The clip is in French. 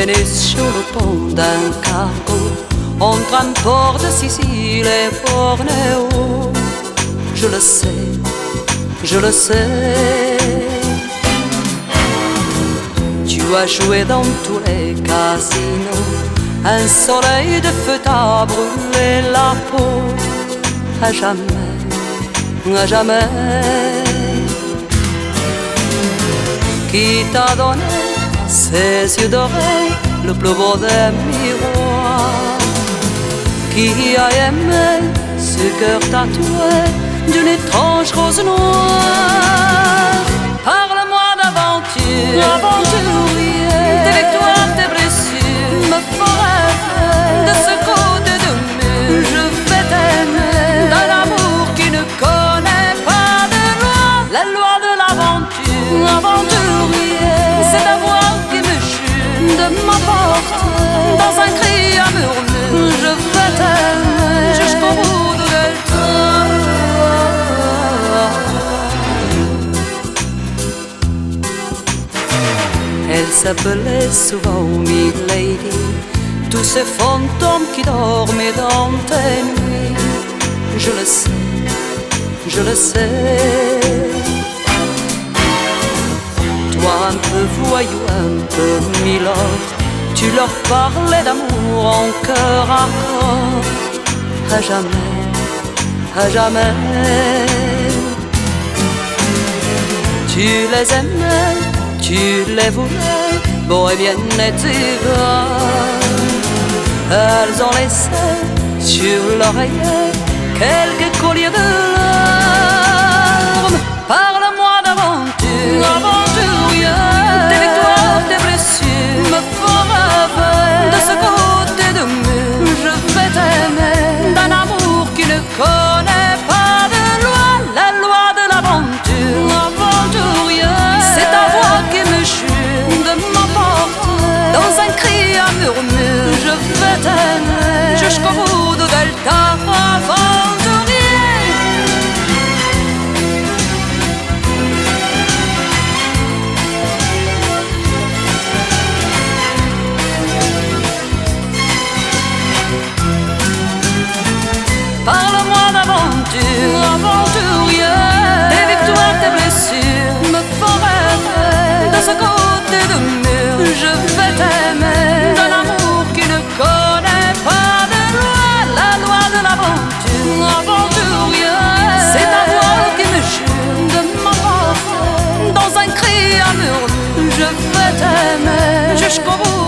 né sur le pont d'un cargo entre un port de Sicile et Bornéo. Je le sais, je le sais. Tu as joué dans tous les casinos, un soleil de feu t'a brûlé la peau. À jamais, à jamais. Qui t'a donné ses yeux dorés, le plus beau des miroirs? Qui a aimé ce cœur tatoué d'une étrange rose noire? Parle-moi d'aventure, aventurier, des victoires, des blessures, me ferait de ce côté de mur. Je vais t'aimer d'un amour qui ne connaît pas de loi, la loi de l'aventure, aventurier. C'est ta voix qui me chute de m'emporter dans un cri à murmure. Je vais t'aimer jusqu'au bout de l'étang. Elle s'appelait souvent Milady, tous ces fantômes qui dormaient dans tes nuits. Je le sais, je le sais. Toi un peu voyou, un peu milord, tu leur parlais d'amour en cœur à corps. À jamais, à jamais. Tu les aimais, tu les voulais, bohémienne et tigre. Elles ont laissé sur l'oreiller quelques colliers de larmes. Parle-moi d'aventure, aventurier, des victoires, des blessures, me font rêver de ce côté de mur. Je vais t'aimer d'un amour qui ne connaît pas de loi, la loi de l'aventure, aventurier. C'est ta voix qui me chute de m'emporter dans un cri à murmure. Je vais t'aimer jusqu'au bout de Delta, aventurier. Parle-moi d'aventure, aventurier, des victoires, des blessures, me font rêver de ce côté de mur. Je vais t'aimer d'un amour qui ne connaît pas de loi, la loi de l'aventure, aventurier. C'est ta voix qui me chute de m'emporter dans un cri à murmure. Je vais t'aimer jusqu'au bout